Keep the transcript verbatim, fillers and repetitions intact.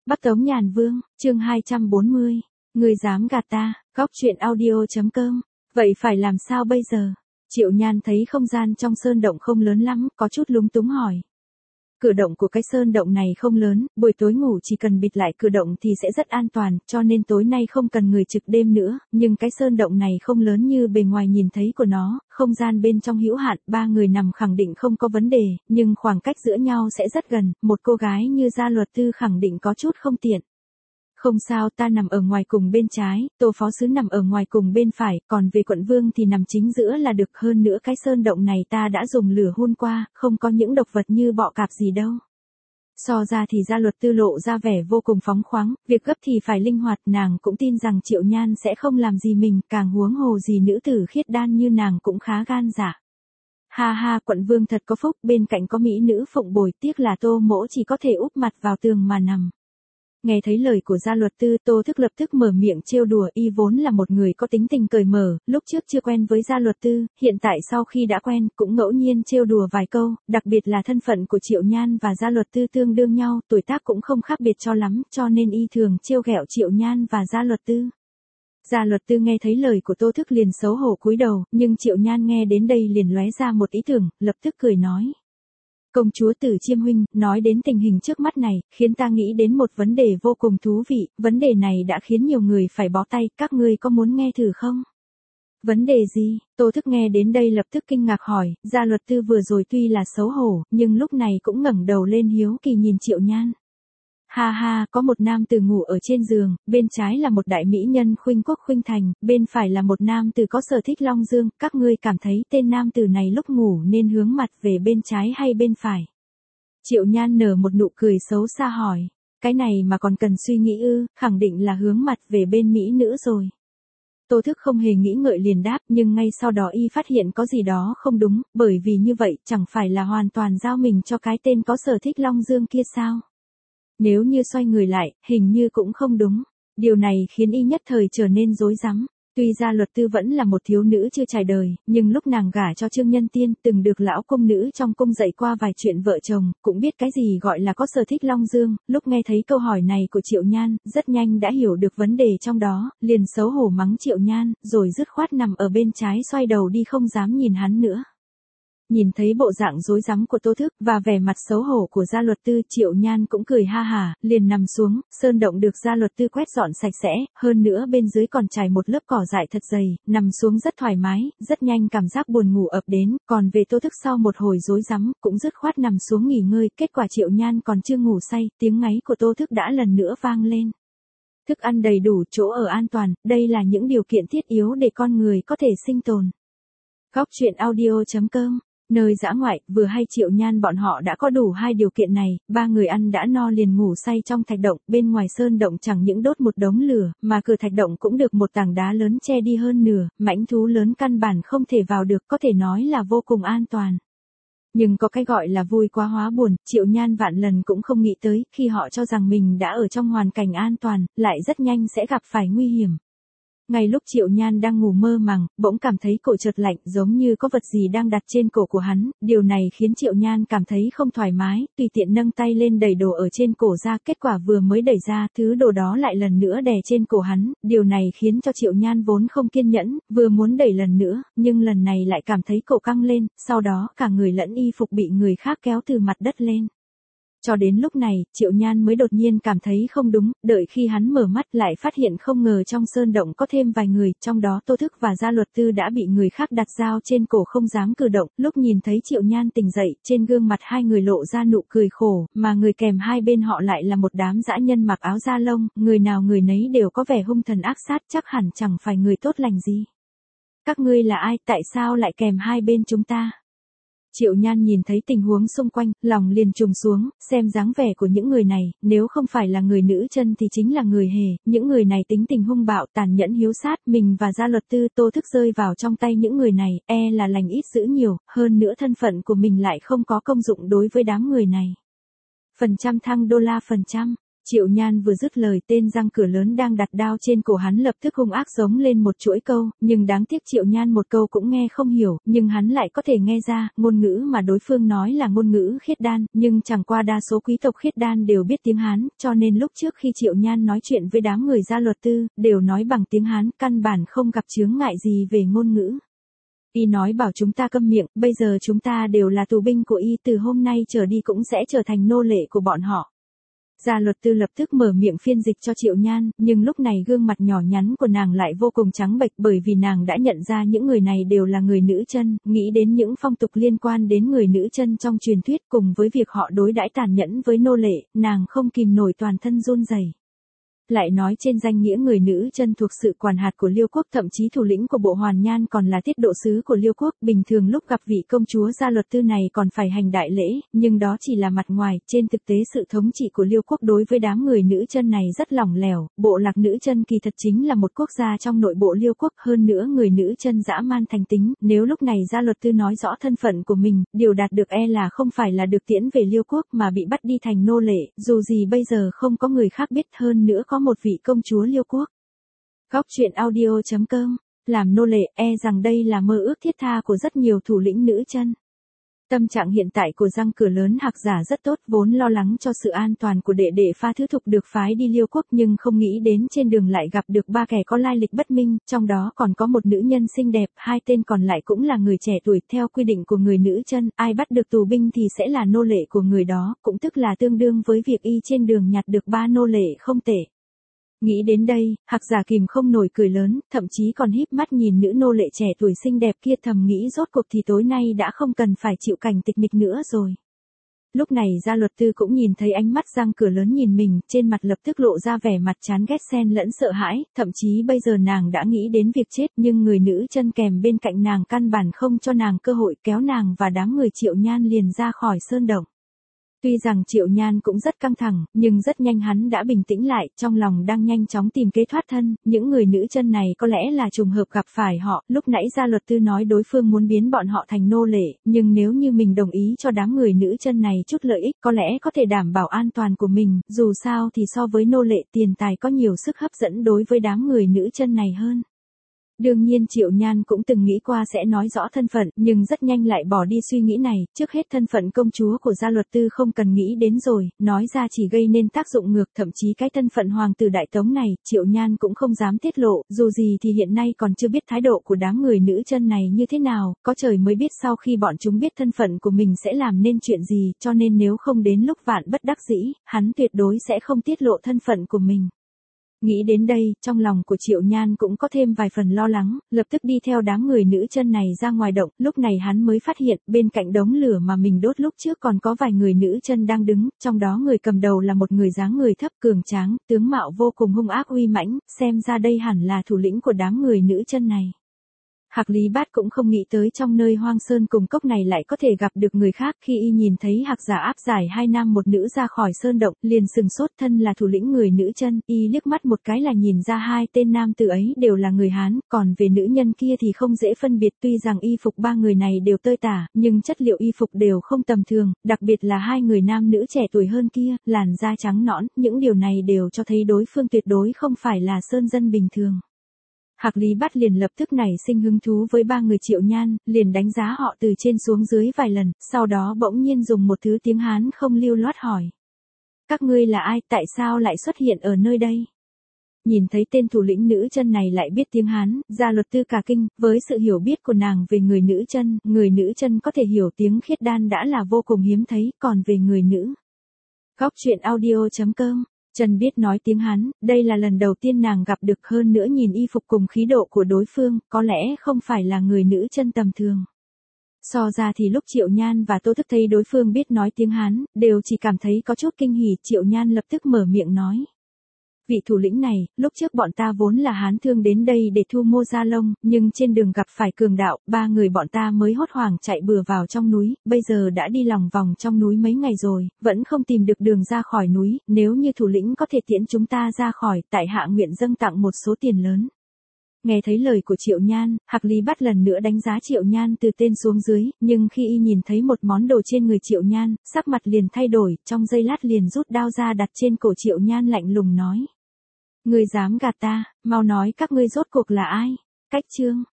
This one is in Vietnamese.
Bắc Tống Nhàn Vương, chương hai trăm bốn mươi. Người dám gạt ta, góc truyện audio chấm com. Vậy phải làm sao bây giờ? Triệu Nhan thấy không gian trong sơn động không lớn lắm, có chút lúng túng hỏi. Cửa động của cái sơn động này không lớn, buổi tối ngủ chỉ cần bịt lại cửa động thì sẽ rất an toàn, cho nên tối nay không cần người trực đêm nữa, nhưng cái sơn động này không lớn như bề ngoài nhìn thấy của nó, không gian bên trong hữu hạn, ba người nằm khẳng định không có vấn đề, nhưng khoảng cách giữa nhau sẽ rất gần, một cô gái như Gia Luật Tư khẳng định có chút không tiện. Không sao, ta nằm ở ngoài cùng bên trái, Tô Phó Sứ nằm ở ngoài cùng bên phải, còn về quận vương thì nằm chính giữa là được, hơn nữa cái sơn động này ta đã dùng lửa hun qua, không có những độc vật như bọ cạp gì đâu. So ra thì Gia Luật Tư lộ ra vẻ vô cùng phóng khoáng, việc gấp thì phải linh hoạt, nàng cũng tin rằng Triệu Nhan sẽ không làm gì mình, càng huống hồ gì nữ tử khiết đan như nàng cũng khá gan dạ. Ha ha, quận vương thật có phúc, bên cạnh có mỹ nữ phụng bồi, tiếc là Tô mỗ chỉ có thể úp mặt vào tường mà nằm. Nghe thấy lời của Gia Luật Tư, Tô Thức lập tức mở miệng trêu đùa, y vốn là một người có tính tình cởi mở, lúc trước chưa quen với Gia Luật Tư, hiện tại sau khi đã quen, cũng ngẫu nhiên trêu đùa vài câu, đặc biệt là thân phận của Triệu Nhan và Gia Luật Tư tương đương nhau, tuổi tác cũng không khác biệt cho lắm, cho nên y thường trêu ghẹo Triệu Nhan và Gia Luật Tư. Gia Luật Tư nghe thấy lời của Tô Thức liền xấu hổ cúi đầu, nhưng Triệu Nhan nghe đến đây liền lóe ra một ý tưởng, lập tức cười nói. Công chúa Tử Chiêm huynh, nói đến tình hình trước mắt này, khiến ta nghĩ đến một vấn đề vô cùng thú vị, vấn đề này đã khiến nhiều người phải bó tay, các ngươi có muốn nghe thử không? Vấn đề gì? Tô Thức nghe đến đây lập tức kinh ngạc hỏi, Gia Luật Tư vừa rồi tuy là xấu hổ, nhưng lúc này cũng ngẩng đầu lên hiếu kỳ nhìn Triệu Nhan. Ha ha, có một nam tử ngủ ở trên giường, bên trái là một đại mỹ nhân khuynh quốc khuynh thành, bên phải là một nam tử có sở thích long dương, các ngươi cảm thấy tên nam tử này lúc ngủ nên hướng mặt về bên trái hay bên phải? Triệu Nhan nở một nụ cười xấu xa hỏi, cái này mà còn cần suy nghĩ ư, khẳng định là hướng mặt về bên mỹ nữ rồi. Tô Thức không hề nghĩ ngợi liền đáp, nhưng ngay sau đó y phát hiện có gì đó không đúng, bởi vì như vậy chẳng phải là hoàn toàn giao mình cho cái tên có sở thích long dương kia sao? Nếu như xoay người lại, hình như cũng không đúng. Điều này khiến y nhất thời trở nên rối rắm. Tuy Gia Luật Tư vẫn là một thiếu nữ chưa trải đời, nhưng lúc nàng gả cho Trương Nhân Tiên, từng được lão cung nữ trong cung dạy qua vài chuyện vợ chồng, cũng biết cái gì gọi là có sở thích long dương. Lúc nghe thấy câu hỏi này của Triệu Nhan, rất nhanh đã hiểu được vấn đề trong đó, liền xấu hổ mắng Triệu Nhan, rồi dứt khoát nằm ở bên trái xoay đầu đi không dám nhìn hắn nữa. Nhìn thấy bộ dạng rối rắm của Tô Thức và vẻ mặt xấu hổ của Gia Luật Tư, Triệu Nhan cũng cười ha hả, liền nằm xuống, sơn động được Gia Luật Tư quét dọn sạch sẽ, hơn nữa bên dưới còn trải một lớp cỏ dại thật dày, nằm xuống rất thoải mái, rất nhanh cảm giác buồn ngủ ập đến, còn về Tô Thức sau một hồi rối rắm, cũng dứt khoát nằm xuống nghỉ ngơi, kết quả Triệu Nhan còn chưa ngủ say, tiếng ngáy của Tô Thức đã lần nữa vang lên. Thức ăn đầy đủ, chỗ ở an toàn, đây là những điều kiện thiết yếu để con người có thể sinh tồn. Góc truyện audio chấm com. Nơi dã ngoại, vừa hay Triệu Nhan bọn họ đã có đủ hai điều kiện này, ba người ăn đã no liền ngủ say trong thạch động, bên ngoài sơn động chẳng những đốt một đống lửa, mà cửa thạch động cũng được một tảng đá lớn che đi hơn nửa, mãnh thú lớn căn bản không thể vào được, có thể nói là vô cùng an toàn. Nhưng có cái gọi là vui quá hóa buồn, Triệu Nhan vạn lần cũng không nghĩ tới, khi họ cho rằng mình đã ở trong hoàn cảnh an toàn, lại rất nhanh sẽ gặp phải nguy hiểm. Ngay lúc Triệu Nhan đang ngủ mơ màng, bỗng cảm thấy cổ chợt lạnh, giống như có vật gì đang đặt trên cổ của hắn, điều này khiến Triệu Nhan cảm thấy không thoải mái, tùy tiện nâng tay lên đẩy đồ ở trên cổ ra, kết quả vừa mới đẩy ra, thứ đồ đó lại lần nữa đè trên cổ hắn, điều này khiến cho Triệu Nhan vốn không kiên nhẫn, vừa muốn đẩy lần nữa, nhưng lần này lại cảm thấy cổ căng lên, sau đó cả người lẫn y phục bị người khác kéo từ mặt đất lên. Cho đến lúc này, Triệu Nhan mới đột nhiên cảm thấy không đúng, đợi khi hắn mở mắt lại phát hiện không ngờ trong sơn động có thêm vài người, trong đó Tô Thức và Gia Luật Tư đã bị người khác đặt dao trên cổ không dám cử động, lúc nhìn thấy Triệu Nhan tỉnh dậy, trên gương mặt hai người lộ ra nụ cười khổ, mà người kèm hai bên họ lại là một đám dã nhân mặc áo da lông, người nào người nấy đều có vẻ hung thần ác sát, chắc hẳn chẳng phải người tốt lành gì. Các ngươi là ai, tại sao lại kèm hai bên chúng ta? Triệu Nhan nhìn thấy tình huống xung quanh, lòng liền trùng xuống, xem dáng vẻ của những người này, nếu không phải là người nữ chân thì chính là người hề, những người này tính tình hung bạo, tàn nhẫn hiếu sát, mình và Gia Luật Tư Tô Thức rơi vào trong tay những người này, e là lành ít dữ nhiều, hơn nữa thân phận của mình lại không có công dụng đối với đám người này. Phần trăm thăng đô la phần trăm. Triệu Nhan vừa dứt lời, tên răng cửa lớn đang đặt đao trên cổ hắn lập tức hung ác giống lên một chuỗi câu, nhưng đáng tiếc Triệu Nhan một câu cũng nghe không hiểu, nhưng hắn lại có thể nghe ra, ngôn ngữ mà đối phương nói là ngôn ngữ khiết đan, nhưng chẳng qua đa số quý tộc khiết đan đều biết tiếng Hán, cho nên lúc trước khi Triệu Nhan nói chuyện với đám người gia luật tư, đều nói bằng tiếng Hán, căn bản không gặp chướng ngại gì về ngôn ngữ. Y nói bảo chúng ta câm miệng, bây giờ chúng ta đều là tù binh của Y, từ hôm nay trở đi cũng sẽ trở thành nô lệ của bọn họ. Gia luật tư lập tức mở miệng phiên dịch cho Triệu Nhan, nhưng lúc này gương mặt nhỏ nhắn của nàng lại vô cùng trắng bệch bởi vì nàng đã nhận ra những người này đều là người nữ chân, nghĩ đến những phong tục liên quan đến người nữ chân trong truyền thuyết cùng với việc họ đối đãi tàn nhẫn với nô lệ, nàng không kìm nổi toàn thân run rẩy. Lại nói trên danh nghĩa người nữ chân thuộc sự quản hạt của Liêu quốc, thậm chí thủ lĩnh của bộ Hoàn Nhan còn là tiết độ sứ của Liêu quốc, bình thường lúc gặp vị công chúa gia luật tư này còn phải hành đại lễ, nhưng đó chỉ là mặt ngoài, trên thực tế sự thống trị của Liêu quốc đối với đám người nữ chân này rất lỏng lẻo, bộ lạc nữ chân kỳ thật chính là một quốc gia trong nội bộ Liêu quốc, hơn nữa người nữ chân dã man thành tính, nếu lúc này gia luật tư nói rõ thân phận của mình, điều đạt được e là không phải là được tiễn về Liêu quốc mà bị bắt đi thành nô lệ, dù gì bây giờ không có người khác biết, hơn nữa có một vị công chúa Liêu quốc. Góc truyện audio chấm com, làm nô lệ, e rằng đây là mơ ước thiết tha của rất nhiều thủ lĩnh nữ chân. Tâm trạng hiện tại của răng cửa lớn Hạc Giả rất tốt, vốn lo lắng cho sự an toàn của đệ đệ Pha Thứ Thục được phái đi Liêu quốc, nhưng không nghĩ đến trên đường lại gặp được ba kẻ có lai lịch bất minh, trong đó còn có một nữ nhân xinh đẹp, hai tên còn lại cũng là người trẻ tuổi. Theo quy định của người nữ chân, ai bắt được tù binh thì sẽ là nô lệ của người đó, cũng tức là tương đương với việc y trên đường nhặt được ba nô lệ không tệ. Nghĩ đến đây, Hạc Giả kìm không nổi cười lớn, thậm chí còn híp mắt nhìn nữ nô lệ trẻ tuổi xinh đẹp kia, thầm nghĩ rốt cuộc thì tối nay đã không cần phải chịu cảnh tịch mịch nữa rồi. Lúc này gia luật tư cũng nhìn thấy ánh mắt răng cửa lớn nhìn mình, trên mặt lập tức lộ ra vẻ mặt chán ghét xen lẫn sợ hãi, thậm chí bây giờ nàng đã nghĩ đến việc chết, nhưng người nữ chân kèm bên cạnh nàng căn bản không cho nàng cơ hội, kéo nàng và đám người Triệu Nhan liền ra khỏi sơn động. Tuy rằng Triệu Nhan cũng rất căng thẳng, nhưng rất nhanh hắn đã bình tĩnh lại, trong lòng đang nhanh chóng tìm kế thoát thân, những người nữ chân này có lẽ là trùng hợp gặp phải họ, lúc nãy gia luật tư nói đối phương muốn biến bọn họ thành nô lệ, nhưng nếu như mình đồng ý cho đám người nữ chân này chút lợi ích, có lẽ có thể đảm bảo an toàn của mình, dù sao thì so với nô lệ tiền tài có nhiều sức hấp dẫn đối với đám người nữ chân này hơn. Đương nhiên Triệu Nhan cũng từng nghĩ qua sẽ nói rõ thân phận, nhưng rất nhanh lại bỏ đi suy nghĩ này, trước hết thân phận công chúa của gia luật tư không cần nghĩ đến rồi, nói ra chỉ gây nên tác dụng ngược, thậm chí cái thân phận hoàng tử Đại Tống này, Triệu Nhan cũng không dám tiết lộ, dù gì thì hiện nay còn chưa biết thái độ của đám người nữ chân này như thế nào, có trời mới biết sau khi bọn chúng biết thân phận của mình sẽ làm nên chuyện gì, cho nên nếu không đến lúc vạn bất đắc dĩ, hắn tuyệt đối sẽ không tiết lộ thân phận của mình. Nghĩ đến đây, trong lòng của Triệu Nhan cũng có thêm vài phần lo lắng, lập tức đi theo đám người nữ chân này ra ngoài động, lúc này hắn mới phát hiện, bên cạnh đống lửa mà mình đốt lúc trước còn có vài người nữ chân đang đứng, trong đó người cầm đầu là một người dáng người thấp cường tráng, tướng mạo vô cùng hung ác uy mãnh, xem ra đây hẳn là thủ lĩnh của đám người nữ chân này. Hạc Lý Bát cũng không nghĩ tới trong nơi hoang sơn cùng cốc này lại có thể gặp được người khác, khi y nhìn thấy Hạc Giả áp giải hai nam một nữ ra khỏi sơn động, liền sừng sốt, thân là thủ lĩnh người nữ chân, y liếc mắt một cái là nhìn ra hai tên nam tử ấy đều là người Hán, còn về nữ nhân kia thì không dễ phân biệt, tuy rằng y phục ba người này đều tơi tả, nhưng chất liệu y phục đều không tầm thường, đặc biệt là hai người nam nữ trẻ tuổi hơn kia, làn da trắng nõn, những điều này đều cho thấy đối phương tuyệt đối không phải là sơn dân bình thường. Hạc Lý Bát liền lập tức nảy sinh hứng thú với ba người Triệu Nhan, liền đánh giá họ từ trên xuống dưới vài lần, sau đó bỗng nhiên dùng một thứ tiếng Hán không lưu loát hỏi. Các ngươi là ai, tại sao lại xuất hiện ở nơi đây? Nhìn thấy tên thủ lĩnh nữ chân này lại biết tiếng Hán, gia luật tư cả kinh, với sự hiểu biết của nàng về người nữ chân, người nữ chân có thể hiểu tiếng khiết đan đã là vô cùng hiếm thấy, còn về người nữ. Góc truyện audio chấm com, Trần biết nói tiếng Hán, đây là lần đầu tiên nàng gặp được, hơn nữa nhìn y phục cùng khí độ của đối phương, có lẽ không phải là người nữ chân tầm thường. So ra thì lúc Triệu Nhan và Tô Thức thấy đối phương biết nói tiếng Hán, đều chỉ cảm thấy có chút kinh hỉ, Triệu Nhan lập tức mở miệng nói. Vị thủ lĩnh này, lúc trước bọn ta vốn là Hán thương đến đây để thu mua gia lông, nhưng trên đường gặp phải cường đạo, ba người bọn ta mới hốt hoảng chạy bừa vào trong núi, bây giờ đã đi lòng vòng trong núi mấy ngày rồi, vẫn không tìm được đường ra khỏi núi, nếu như thủ lĩnh có thể tiễn chúng ta ra khỏi, tại hạ nguyện dâng tặng một số tiền lớn. Nghe thấy lời của Triệu Nhan, Hạc Lý bắt lần nữa đánh giá Triệu Nhan từ tên xuống dưới, nhưng khi y nhìn thấy một món đồ trên người Triệu Nhan, sắc mặt liền thay đổi, trong giây lát liền rút đao ra đặt trên cổ Triệu Nhan lạnh lùng nói. Ngươi dám gạt ta, mau nói các ngươi rốt cuộc là ai? Cách chương